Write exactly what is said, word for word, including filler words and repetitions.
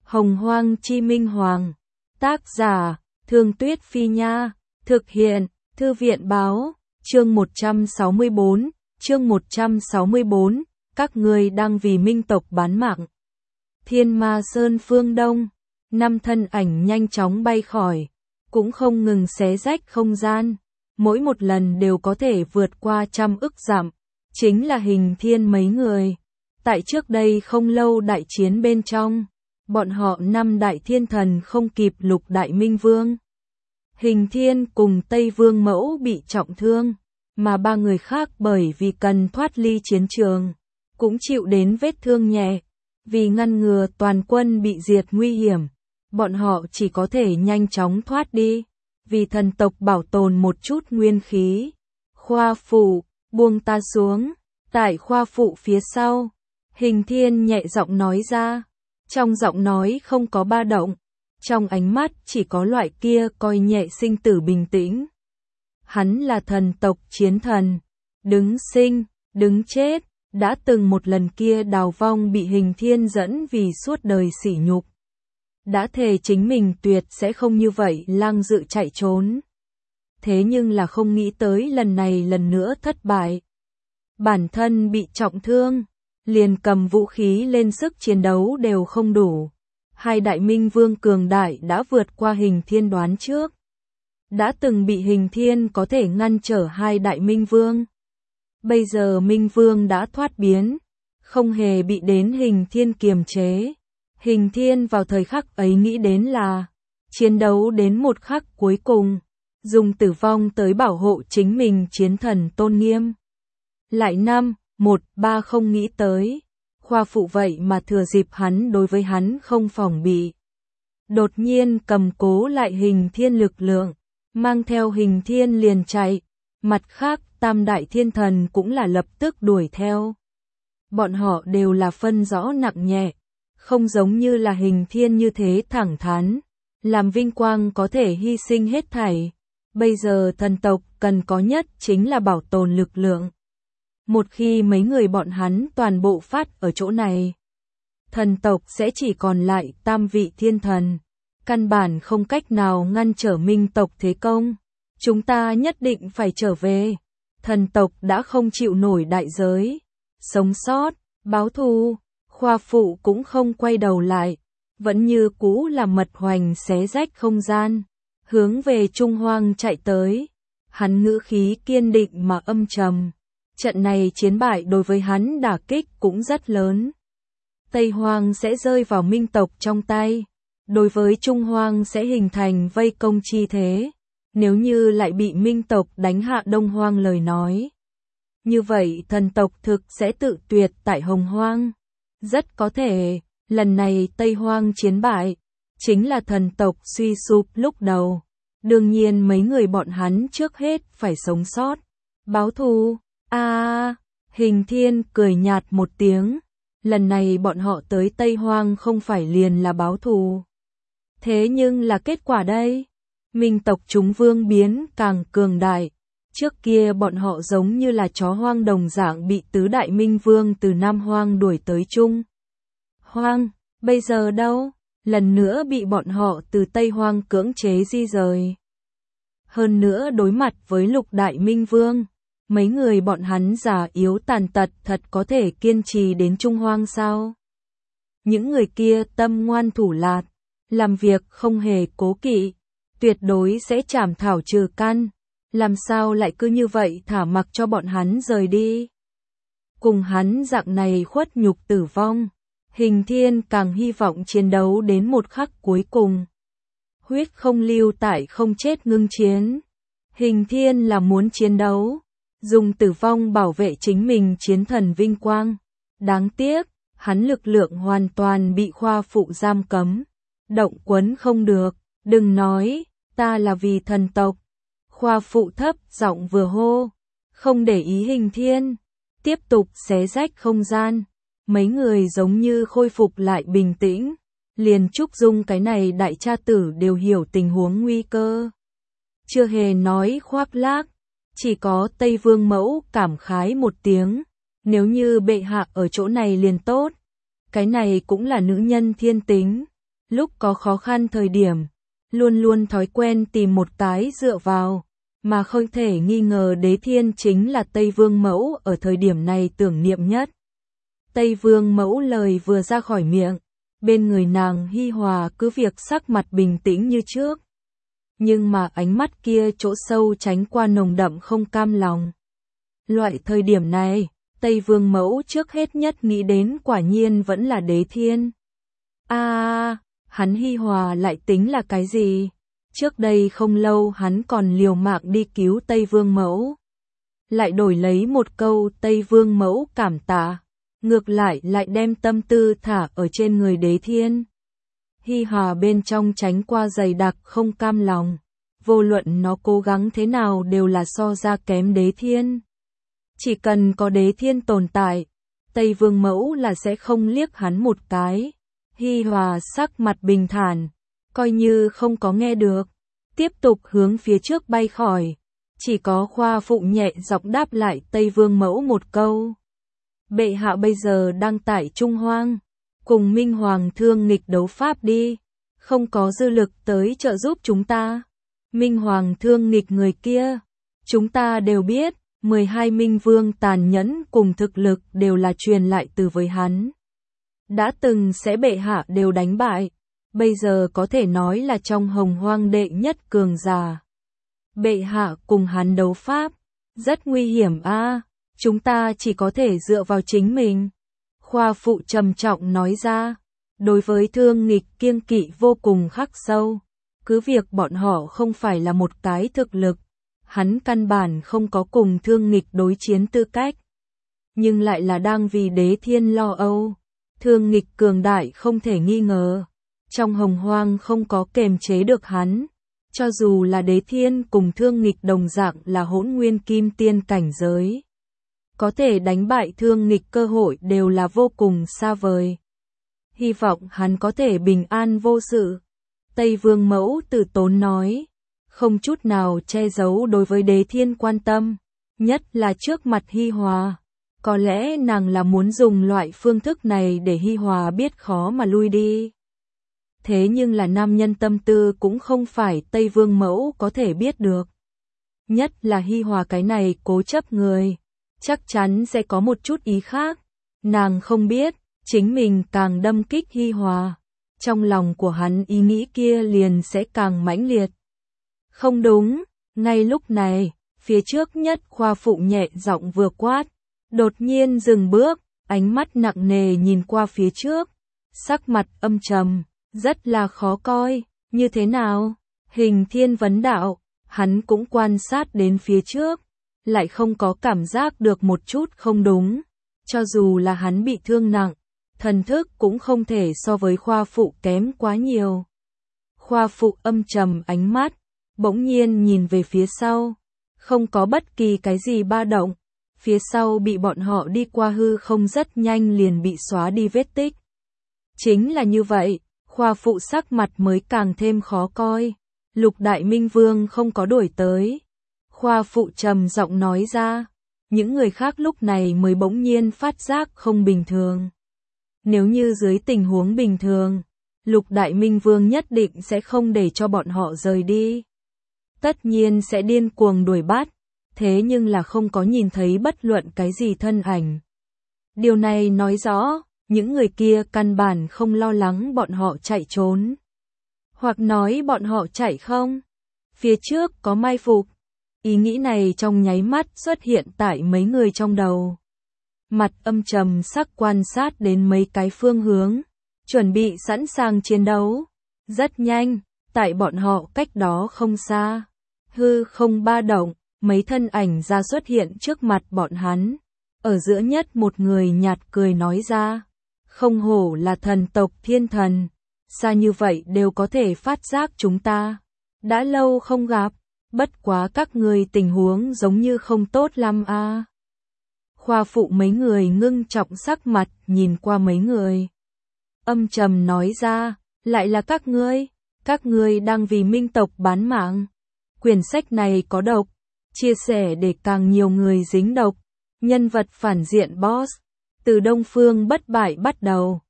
Hồng Hoang Chi Minh Hoàng. Tác giả, Thương Tuyết Phi Nha. Thực hiện, Thư viện Báo. Chương một trăm sáu mươi bốn. Chương một trăm sáu mươi bốn. Các ngươi đang vì Minh tộc bán mạng. Thiên Ma Sơn phương Đông. Năm thân ảnh nhanh chóng bay khỏi, cũng không ngừng xé rách không gian. Mỗi một lần đều có thể vượt qua trăm ức dặm. Chính là Hình Thiên mấy người. Tại trước đây không lâu đại chiến bên trong, bọn họ năm đại thiên thần không kịp lục đại minh vương. Hình Thiên cùng Tây Vương Mẫu bị trọng thương, mà ba người khác bởi vì cần thoát ly chiến trường, cũng chịu đến vết thương nhẹ. Vì ngăn ngừa toàn quân bị diệt nguy hiểm, bọn họ chỉ có thể nhanh chóng thoát đi. Vì thần tộc bảo tồn một chút nguyên khí. Khoa phụ, buông ta xuống. Tại khoa phụ phía sau, Hình Thiên nhẹ giọng nói ra. Trong giọng nói không có ba động, trong ánh mắt chỉ có loại kia coi nhẹ sinh tử bình tĩnh. Hắn là thần tộc chiến thần, đứng sinh, đứng chết, đã từng một lần kia đào vong bị Hình Thiên dẫn vì suốt đời sỉ nhục. Đã thề chính mình tuyệt sẽ không như vậy lang dự chạy trốn. Thế nhưng là không nghĩ tới lần này lần nữa thất bại. Bản thân bị trọng thương, liền cầm vũ khí lên sức chiến đấu đều không đủ. Hai đại minh vương cường đại đã vượt qua Hình Thiên đoán trước. Đã từng bị Hình Thiên có thể ngăn trở hai đại minh vương. Bây giờ minh vương đã thoát biến, không hề bị đến Hình Thiên kiềm chế. Hình Thiên vào thời khắc ấy nghĩ đến là chiến đấu đến một khắc cuối cùng, dùng tử vong tới bảo hộ chính mình chiến thần tôn nghiêm. Lại năm, một, ba không nghĩ tới, khoa phụ vậy mà thừa dịp hắn đối với hắn không phòng bị. Đột nhiên cầm cố lại Hình Thiên lực lượng, mang theo Hình Thiên liền chạy, mặt khác tam đại thiên thần cũng là lập tức đuổi theo. Bọn họ đều là phân rõ nặng nhẹ. Không giống như là Hình Thiên như thế thẳng thắn, làm vinh quang có thể hy sinh hết thảy. Bây giờ thần tộc cần có nhất chính là bảo tồn lực lượng. Một khi mấy người bọn hắn toàn bộ phát ở chỗ này, thần tộc sẽ chỉ còn lại tam vị thiên thần. Căn bản không cách nào ngăn trở Minh tộc thế công. Chúng ta nhất định phải trở về. Thần tộc đã không chịu nổi đại giới. Sống sót, báo thù. Khoa phụ cũng không quay đầu lại, vẫn như cũ là mật hoành xé rách không gian, hướng về Trung Hoang chạy tới. Hắn ngữ khí kiên định mà âm trầm. Trận này chiến bại đối với hắn đả kích cũng rất lớn. Tây Hoang sẽ rơi vào Minh tộc trong tay, đối với Trung Hoang sẽ hình thành vây công chi thế. Nếu như lại bị Minh tộc đánh hạ Đông Hoang lời nói, như vậy thần tộc thực sẽ tự tuyệt tại Hồng Hoang. Rất có thể, lần này Tây Hoang chiến bại, chính là thần tộc suy sụp lúc đầu. Đương nhiên mấy người bọn hắn trước hết phải sống sót. Báo thù, a à, Hình Thiên cười nhạt một tiếng. Lần này bọn họ tới Tây Hoang không phải liền là báo thù. Thế nhưng là kết quả đây. Minh tộc chúng vương biến càng cường đại. Trước kia bọn họ giống như là chó hoang đồng dạng bị tứ đại minh vương từ Nam Hoang đuổi tới Trung Hoang, bây giờ đâu, lần nữa bị bọn họ từ Tây Hoang cưỡng chế di rời. Hơn nữa đối mặt với lục đại minh vương, mấy người bọn hắn già yếu tàn tật thật có thể kiên trì đến Trung Hoang sao? Những người kia tâm ngoan thủ lạt, làm việc không hề cố kỵ, tuyệt đối sẽ chảm thảo trừ căn. Làm sao lại cứ như vậy thả mặc cho bọn hắn rời đi? Cùng hắn dạng này khuất nhục tử vong, Hình Thiên càng hy vọng chiến đấu đến một khắc cuối cùng. Huyết không lưu tại không chết ngưng chiến. Hình Thiên là muốn chiến đấu, dùng tử vong bảo vệ chính mình chiến thần vinh quang. Đáng tiếc, hắn lực lượng hoàn toàn bị khoa phụ giam cấm. Động quấn không được, đừng nói, ta là vì thần tộc. Khoa phụ thấp giọng vừa hô, không để ý Hình Thiên, tiếp tục xé rách không gian. Mấy người giống như khôi phục lại bình tĩnh, liền Trúc Dung cái này đại cha tử đều hiểu tình huống nguy cơ. Chưa hề nói khoác lác, chỉ có Tây Vương Mẫu cảm khái một tiếng, nếu như bệ hạ ở chỗ này liền tốt. Cái này cũng là nữ nhân thiên tính. Lúc có khó khăn thời điểm, luôn luôn thói quen tìm một cái dựa vào, mà không thể nghi ngờ Đế Thiên chính là Tây Vương Mẫu ở thời điểm này tưởng niệm nhất. Tây Vương Mẫu lời vừa ra khỏi miệng, bên người nàng Hi Hòa cứ việc sắc mặt bình tĩnh như trước. Nhưng mà ánh mắt kia chỗ sâu tránh qua nồng đậm không cam lòng. Loại thời điểm này, Tây Vương Mẫu trước hết nhất nghĩ đến quả nhiên vẫn là Đế Thiên. À, hắn Hi Hòa lại tính là cái gì? Trước đây không lâu hắn còn liều mạng đi cứu Tây Vương Mẫu. Lại đổi lấy một câu Tây Vương Mẫu cảm tạ, ngược lại lại đem tâm tư thả ở trên người Đế Thiên. Hi Hòa bên trong tránh qua dày đặc không cam lòng, vô luận nó cố gắng thế nào đều là so ra kém Đế Thiên. Chỉ cần có Đế Thiên tồn tại, Tây Vương Mẫu là sẽ không liếc hắn một cái. Hi Hòa sắc mặt bình thản, coi như không có nghe được, tiếp tục hướng phía trước bay khỏi. Chỉ có Khoa Phụ nhẹ giọng đáp lại Tây Vương Mẫu một câu. Bệ hạ bây giờ đang tại Trung Hoang, cùng Minh Hoàng thương nghịch đấu pháp đi, không có dư lực tới trợ giúp chúng ta. Minh Hoàng thương nghịch người kia, chúng ta đều biết, mười hai Minh Vương tàn nhẫn cùng thực lực đều là truyền lại từ với hắn. Đã từng sẽ bệ hạ đều đánh bại, bây giờ có thể nói là trong hồng hoang đệ nhất cường giả. Bệ hạ cùng hắn đấu pháp, rất nguy hiểm a, à, chúng ta chỉ có thể dựa vào chính mình. Khoa Phụ trầm trọng nói ra, đối với thương nghịch kiêng kỵ vô cùng khắc sâu, cứ việc bọn họ không phải là một cái thực lực, hắn căn bản không có cùng thương nghịch đối chiến tư cách, nhưng lại là đang vì Đế Thiên lo âu. Thương nghịch cường đại không thể nghi ngờ, trong hồng hoang không có kềm chế được hắn, cho dù là Đế Thiên cùng thương nghịch đồng dạng là hỗn nguyên kim tiên cảnh giới. Có thể đánh bại thương nghịch cơ hội đều là vô cùng xa vời. Hy vọng hắn có thể bình an vô sự. Tây Vương Mẫu từ tốn nói, không chút nào che giấu đối với Đế Thiên quan tâm, nhất là trước mặt Hi Hòa. Có lẽ nàng là muốn dùng loại phương thức này để Hi Hòa biết khó mà lui đi. Thế nhưng là nam nhân tâm tư cũng không phải Tây Vương Mẫu có thể biết được. Nhất là Hi Hòa cái này cố chấp người, chắc chắn sẽ có một chút ý khác. Nàng không biết, chính mình càng đâm kích Hi Hòa, trong lòng của hắn ý nghĩ kia liền sẽ càng mãnh liệt. Không đúng, ngay lúc này, phía trước nhất Khoa Phụ nhẹ giọng vừa quát. Đột nhiên dừng bước, ánh mắt nặng nề nhìn qua phía trước, sắc mặt âm trầm, rất là khó coi, như thế nào? Hình Thiên vấn đạo, hắn cũng quan sát đến phía trước, lại không có cảm giác được một chút không đúng, cho dù là hắn bị thương nặng, thần thức cũng không thể so với Khoa Phụ kém quá nhiều. Khoa Phụ âm trầm ánh mắt, bỗng nhiên nhìn về phía sau, không có bất kỳ cái gì ba động. Phía sau bị bọn họ đi qua hư không rất nhanh liền bị xóa đi vết tích. Chính là như vậy, Khoa Phụ sắc mặt mới càng thêm khó coi. Lục Đại Minh Vương không có đuổi tới. Khoa Phụ trầm giọng nói ra, những người khác lúc này mới bỗng nhiên phát giác không bình thường. Nếu như dưới tình huống bình thường, Lục Đại Minh Vương nhất định sẽ không để cho bọn họ rời đi. Tất nhiên sẽ điên cuồng đuổi bắt. Thế nhưng là không có nhìn thấy bất luận cái gì thân ảnh. Điều này nói rõ, những người kia căn bản không lo lắng bọn họ chạy trốn. Hoặc nói bọn họ chạy không? Phía trước có mai phục. Ý nghĩ này trong nháy mắt xuất hiện tại mấy người trong đầu. Mặt âm trầm sắc quan sát đến mấy cái phương hướng, chuẩn bị sẵn sàng chiến đấu. Rất nhanh, tại bọn họ cách đó không xa. Hư không ba động. Mấy thân ảnh ra xuất hiện trước mặt bọn hắn. Ở giữa nhất một người nhạt cười nói ra. Không hổ là thần tộc thiên thần. Xa như vậy đều có thể phát giác chúng ta. Đã lâu không gặp. Bất quá các người tình huống giống như không tốt lắm a. À. Khoa Phụ mấy người ngưng trọng sắc mặt nhìn qua mấy người. Âm trầm nói ra. Lại là các ngươi. Các ngươi đang vì Minh tộc bán mạng. Quyển sách này có độc. Chia sẻ để càng nhiều người dính độc. Nhân vật phản diện boss. Từ Đông Phương bất bại bắt đầu.